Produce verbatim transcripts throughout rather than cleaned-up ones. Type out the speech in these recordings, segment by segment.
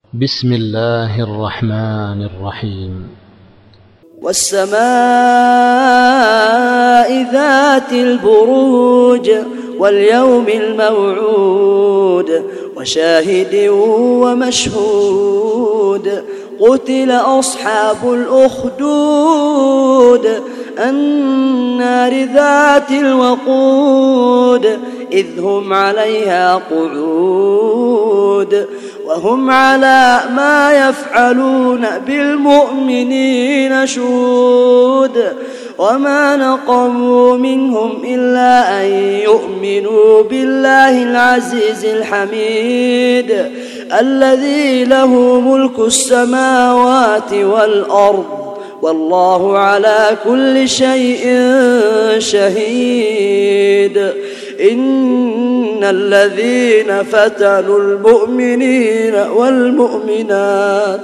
بسم الله الرحمن الرحيم. والسماء ذات البروج واليوم الموعود وشاهد ومشهود قتل أصحاب الأخدود النار ذات الوقود إذ هم عليها قعود وهم على ما يفعلون بالمؤمنين شهود وما نقموا منهم إلا أن يؤمنوا بالله العزيز الحميد الذي له ملك السماوات والأرض والله على كل شيء شهيد. إن الذين فتنوا المؤمنين والمؤمنات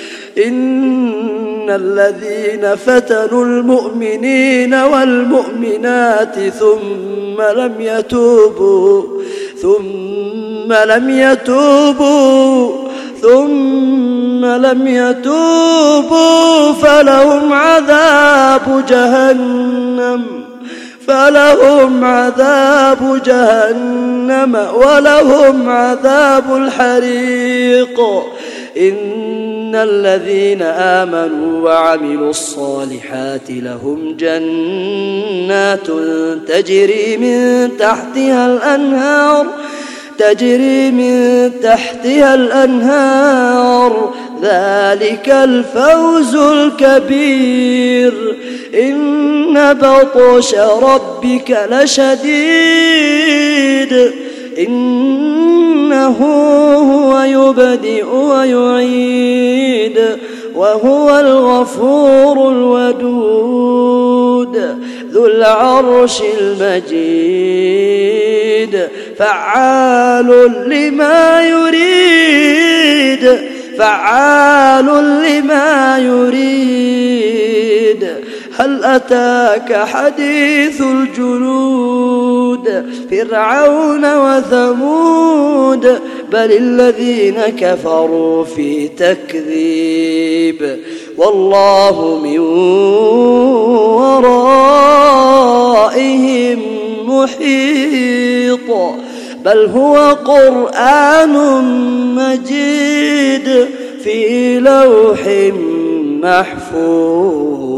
إن الذين فتنوا المؤمنين والمؤمنات ثم لم يتوبوا ثم لم يتوبوا ثم لم يتوبوا فلهم عذاب جهنم فلهم عذاب جهنم ولهم عذاب الحريق. إن الذين آمنوا وعملوا الصالحات لهم جنات تجري من تحتها الأنهار تجري من تحتها الأنهار ذلك الفوز الكبير. إن بطش ربك لشديد إنه هو يبدئ ويعيد وهو الغفور الودود ذو العرش المجيد فعال لما يريد فعال لما يريد. هل أتاك حديث الجنود فرعون وثمود بل الذين كفروا في تكذيب والله من ورائهم محيط بل هو قرآن مجيد في لوح محفوظ.